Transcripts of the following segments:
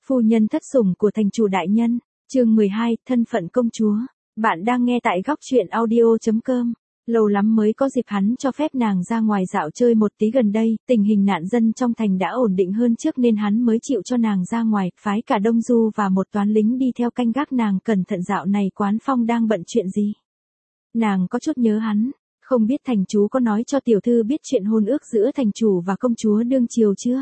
Phu nhân thất sủng của thành chủ đại nhân, chương 12, thân phận công chúa. Bạn đang nghe tại góc truyện audio.com. Lâu lắm mới có dịp hắn cho phép nàng ra ngoài dạo chơi một tí, gần đây, tình hình nạn dân trong thành đã ổn định hơn trước nên hắn mới chịu cho nàng ra ngoài, phái cả Đông Du và một toán lính đi theo canh gác nàng cẩn thận. Dạo này Quán Phong đang bận chuyện gì? Nàng có chút nhớ hắn, không biết thành chú có nói cho tiểu thư biết chuyện hôn ước giữa thành chủ và công chúa đương triều chưa?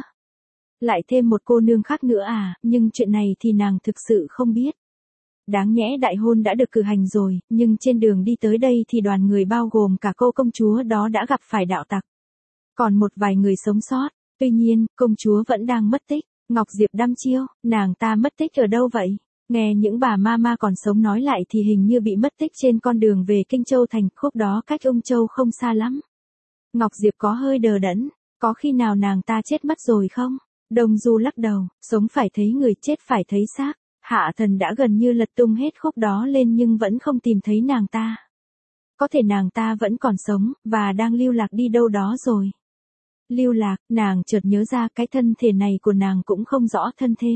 Lại thêm một cô nương khác nữa à, nhưng chuyện này thì nàng thực sự không biết. Đáng nhẽ đại hôn đã được cử hành rồi, nhưng trên đường đi tới đây thì đoàn người bao gồm cả cô công chúa đó đã gặp phải đạo tặc. Còn một vài người sống sót, tuy nhiên, công chúa vẫn đang mất tích. Ngọc Diệp đăm chiêu, nàng ta mất tích ở đâu vậy? Nghe những bà ma còn sống nói lại thì hình như bị mất tích trên con đường về Kinh Châu thành, khúc đó cách Ung Châu không xa lắm. Ngọc Diệp có hơi đờ đẫn, có khi nào nàng ta chết mất rồi không? Đông Du lắc đầu, sống phải thấy người, chết phải thấy xác. Hạ Thần đã gần như lật tung hết khúc đó lên nhưng vẫn không tìm thấy nàng ta. Có thể nàng ta vẫn còn sống, và đang lưu lạc đi đâu đó rồi. Lưu lạc, nàng chợt nhớ ra cái thân thể này của nàng cũng không rõ thân thế.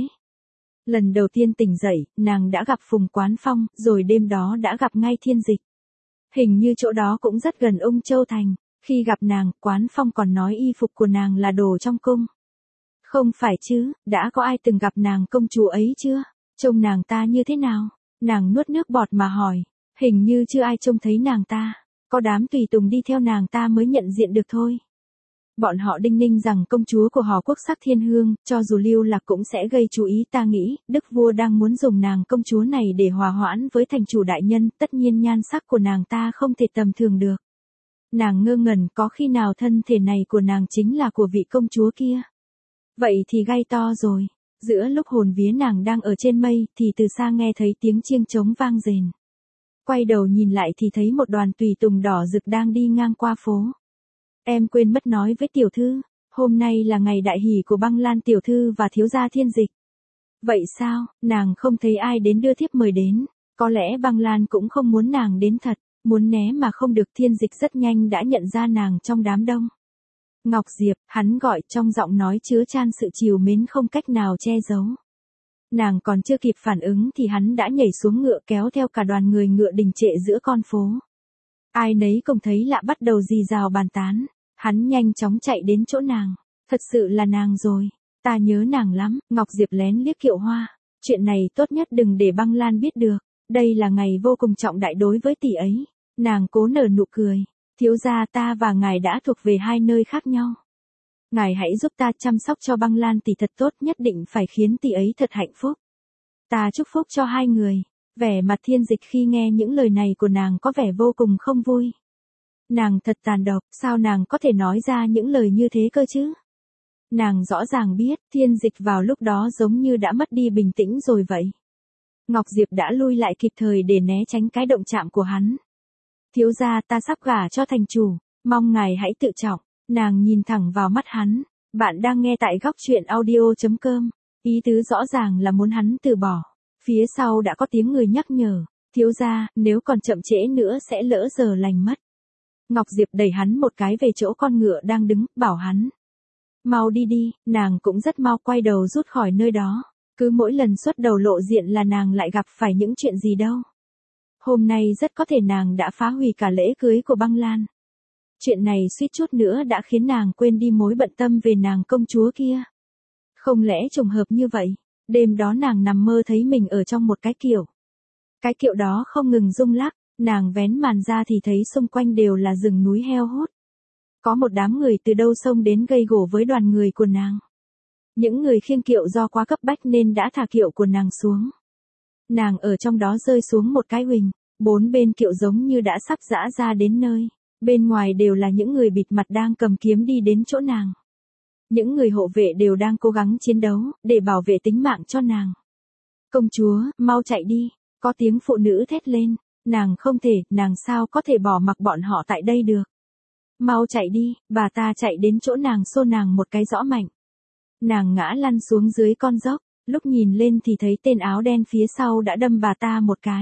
Lần đầu tiên tỉnh dậy, nàng đã gặp Phùng Quán Phong, rồi đêm đó đã gặp ngay Thiên Dịch. Hình như chỗ đó cũng rất gần Ung Châu thành. Khi gặp nàng, Quán Phong còn nói y phục của nàng là đồ trong cung. Không phải chứ, đã có ai từng gặp nàng công chúa ấy chưa? Trông nàng ta như thế nào? Nàng nuốt nước bọt mà hỏi. Hình như chưa ai trông thấy nàng ta. Có đám tùy tùng đi theo nàng ta mới nhận diện được thôi. Bọn họ đinh ninh rằng công chúa của họ quốc sắc thiên hương, cho dù lưu lạc cũng sẽ gây chú ý. Ta nghĩ, đức vua đang muốn dùng nàng công chúa này để hòa hoãn với thành chủ đại nhân, tất nhiên nhan sắc của nàng ta không thể tầm thường được. Nàng ngơ ngẩn, có khi nào thân thể này của nàng chính là của vị công chúa kia? Vậy thì gay to rồi. Giữa lúc hồn vía nàng đang ở trên mây, thì từ xa nghe thấy tiếng chiêng trống vang rền. Quay đầu nhìn lại thì thấy một đoàn tùy tùng đỏ rực đang đi ngang qua phố. Em quên mất nói với tiểu thư, hôm nay là ngày đại hỷ của Băng Lan tiểu thư và thiếu gia Thiên Dịch. Vậy sao, nàng không thấy ai đến đưa thiếp mời đến, có lẽ Băng Lan cũng không muốn nàng đến thật, muốn né mà không được. Thiên Dịch rất nhanh đã nhận ra nàng trong đám đông. Ngọc Diệp, hắn gọi, trong giọng nói chứa chan sự trìu mến không cách nào che giấu. Nàng còn chưa kịp phản ứng thì hắn đã nhảy xuống ngựa kéo theo cả đoàn người ngựa đình trệ giữa con phố. Ai nấy cùng thấy lạ bắt đầu rì rào bàn tán. Hắn nhanh chóng chạy đến chỗ nàng. Thật sự là nàng rồi. Ta nhớ nàng lắm. Ngọc Diệp lén liếc Kiệu Hoa. Chuyện này tốt nhất đừng để Băng Lan biết được. Đây là ngày vô cùng trọng đại đối với tỷ ấy. Nàng cố nở nụ cười. Thiếu gia, ta và ngài đã thuộc về hai nơi khác nhau. Ngài hãy giúp ta chăm sóc cho Băng Lan tỷ thật tốt, nhất định phải khiến tỷ ấy thật hạnh phúc. Ta chúc phúc cho hai người. Vẻ mặt Thiên Dịch khi nghe những lời này của nàng có vẻ vô cùng không vui. Nàng thật tàn độc, sao nàng có thể nói ra những lời như thế cơ chứ? Nàng rõ ràng biết, Thiên Dịch vào lúc đó giống như đã mất đi bình tĩnh rồi vậy. Ngọc Diệp đã lui lại kịp thời để né tránh cái động chạm của hắn. Thiếu gia, ta sắp gả cho thành chủ, mong ngài hãy tự trọng. Nàng nhìn thẳng vào mắt hắn. Bạn đang nghe tại góc truyện audio.com. Ý tứ rõ ràng là muốn hắn từ bỏ. Phía sau đã có tiếng người nhắc nhở. Thiếu gia, nếu còn chậm trễ nữa sẽ lỡ giờ lành mất. Ngọc Diệp đẩy hắn một cái về chỗ con ngựa đang đứng, bảo hắn. Mau đi đi, nàng cũng rất mau quay đầu rút khỏi nơi đó. Cứ mỗi lần xuất đầu lộ diện là nàng lại gặp phải những chuyện gì đâu. Hôm nay rất có thể nàng đã phá hủy cả lễ cưới của Băng Lan. Chuyện này suýt chút nữa đã khiến nàng quên đi mối bận tâm về nàng công chúa kia. Không lẽ trùng hợp như vậy, đêm đó nàng nằm mơ thấy mình ở trong một cái kiệu. Cái kiệu đó không ngừng rung lắc, nàng vén màn ra thì thấy xung quanh đều là rừng núi heo hút. Có một đám người từ đâu xông đến gây gổ với đoàn người của nàng. Những người khiêng kiệu do quá cấp bách nên đã thả kiệu của nàng xuống. Nàng ở trong đó rơi xuống một cái huỳnh, bốn bên kiệu giống như đã sắp giã ra đến nơi. Bên ngoài đều là những người bịt mặt đang cầm kiếm đi đến chỗ nàng. Những người hộ vệ đều đang cố gắng chiến đấu, để bảo vệ tính mạng cho nàng. Công chúa, mau chạy đi, có tiếng phụ nữ thét lên. Nàng không thể, nàng sao có thể bỏ mặc bọn họ tại đây được. Mau chạy đi, bà ta chạy đến chỗ nàng xô nàng một cái rõ mạnh. Nàng ngã lăn xuống dưới con dốc, lúc nhìn lên thì thấy tên áo đen phía sau đã đâm bà ta một cái.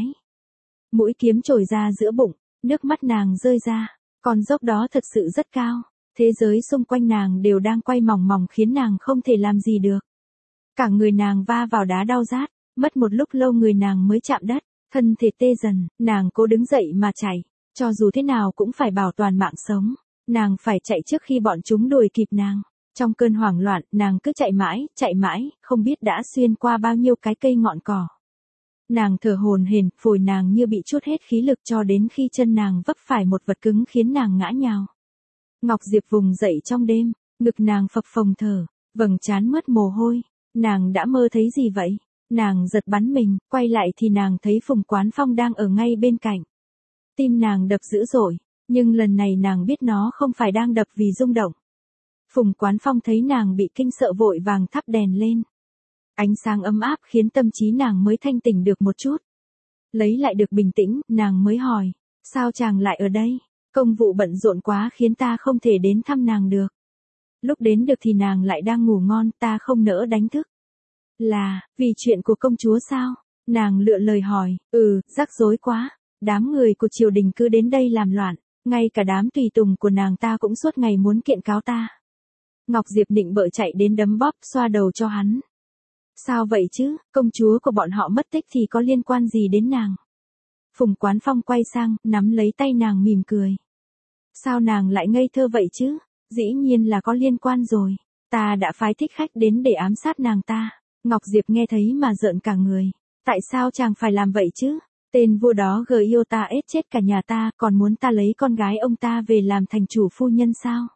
Mũi kiếm chổi ra giữa bụng, nước mắt nàng rơi ra. Con dốc đó thật sự rất cao. Thế giới xung quanh nàng đều đang quay mòng mòng khiến nàng không thể làm gì được. Cả người nàng va vào đá đau rát, mất một lúc lâu người nàng mới chạm đất, thân thể tê dần, nàng cố đứng dậy mà chạy, cho dù thế nào cũng phải bảo toàn mạng sống, nàng phải chạy trước khi bọn chúng đuổi kịp nàng. Trong cơn hoảng loạn, nàng cứ chạy mãi, không biết đã xuyên qua bao nhiêu cái cây ngọn cỏ. Nàng thở hổn hển, phổi nàng như bị trút hết khí lực cho đến khi chân nàng vấp phải một vật cứng khiến nàng ngã nhào. Ngọc Diệp vùng dậy trong đêm, ngực nàng phập phồng thở, vầng trán mướt mồ hôi. Nàng đã mơ thấy gì vậy? Nàng giật bắn mình, quay lại thì nàng thấy Phùng Quán Phong đang ở ngay bên cạnh. Tim nàng đập dữ dội, nhưng lần này nàng biết nó không phải đang đập vì rung động. Phùng Quán Phong thấy nàng bị kinh sợ vội vàng thắp đèn lên. Ánh sáng ấm áp khiến tâm trí nàng mới thanh tỉnh được một chút. Lấy lại được bình tĩnh, nàng mới hỏi, sao chàng lại ở đây? Công vụ bận rộn quá khiến ta không thể đến thăm nàng được. Lúc đến được thì nàng lại đang ngủ ngon, ta không nỡ đánh thức. Là, vì chuyện của công chúa sao? Nàng lựa lời hỏi, rắc rối quá. Đám người của triều đình cứ đến đây làm loạn, ngay cả đám tùy tùng của nàng ta cũng suốt ngày muốn kiện cáo ta. Ngọc Diệp định bợ chạy đến đấm bóp xoa đầu cho hắn. Sao vậy chứ, công chúa của bọn họ mất tích thì có liên quan gì đến nàng? Phùng Quán Phong quay sang, nắm lấy tay nàng mỉm cười. Sao nàng lại ngây thơ vậy chứ? Dĩ nhiên là có liên quan rồi. Ta đã phái thích khách đến để ám sát nàng ta. Ngọc Diệp nghe thấy mà rợn cả người. Tại sao chàng phải làm vậy chứ? Tên vua đó yêu ta ết chết cả nhà ta, còn muốn ta lấy con gái ông ta về làm thành chủ phu nhân sao?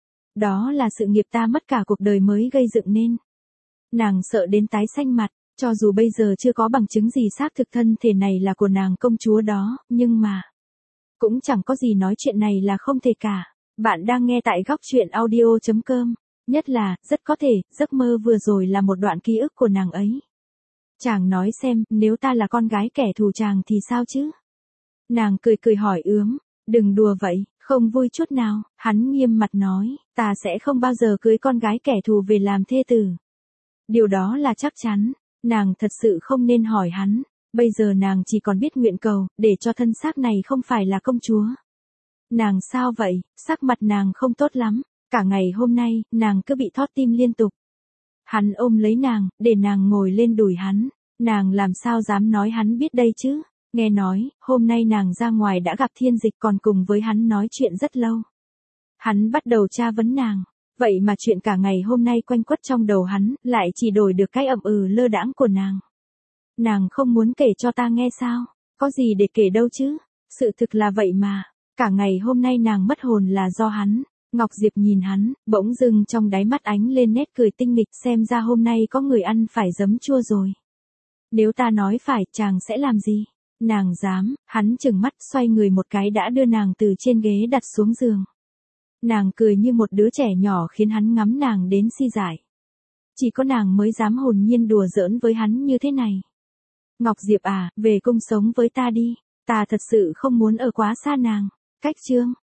Đó là sự nghiệp ta mất cả cuộc đời mới gây dựng nên. Nàng sợ đến tái xanh mặt, cho dù bây giờ chưa có bằng chứng gì xác thực thân thể này là của nàng công chúa đó, nhưng mà cũng chẳng có gì nói chuyện này là không thể cả. Bạn đang nghe tại góc truyện audio.com. Nhất là, rất có thể, giấc mơ vừa rồi là một đoạn ký ức của nàng ấy. Chàng nói xem, nếu ta là con gái kẻ thù chàng thì sao chứ? Nàng cười cười hỏi ướm, đừng đùa vậy, không vui chút nào. Hắn nghiêm mặt nói, ta sẽ không bao giờ cưới con gái kẻ thù về làm thê tử. Điều đó là chắc chắn, nàng thật sự không nên hỏi hắn. Bây giờ nàng chỉ còn biết nguyện cầu, để cho thân xác này không phải là công chúa. Nàng sao vậy, sắc mặt nàng không tốt lắm, cả ngày hôm nay, nàng cứ bị thót tim liên tục. Hắn ôm lấy nàng, để nàng ngồi lên đùi hắn, nàng làm sao dám nói hắn biết đây chứ, nghe nói, hôm nay nàng ra ngoài đã gặp Thiên Dịch còn cùng với hắn nói chuyện rất lâu. Hắn bắt đầu tra vấn nàng, vậy mà chuyện cả ngày hôm nay quanh quất trong đầu hắn, lại chỉ đổi được cái lơ đãng của nàng. Nàng không muốn kể cho ta nghe sao, có gì để kể đâu chứ, sự thực là vậy mà. Cả ngày hôm nay nàng mất hồn là do hắn. Ngọc Diệp nhìn hắn, bỗng dưng trong đáy mắt ánh lên nét cười tinh nghịch, xem ra hôm nay có người ăn phải giấm chua rồi. Nếu ta nói phải, chàng sẽ làm gì? Nàng dám, hắn chừng mắt xoay người một cái đã đưa nàng từ trên ghế đặt xuống giường. Nàng cười như một đứa trẻ nhỏ khiến hắn ngắm nàng đến si dại. Chỉ có nàng mới dám hồn nhiên đùa giỡn với hắn như thế này. Ngọc Diệp à, về cung sống với ta đi, ta thật sự không muốn ở quá xa nàng. Cách chương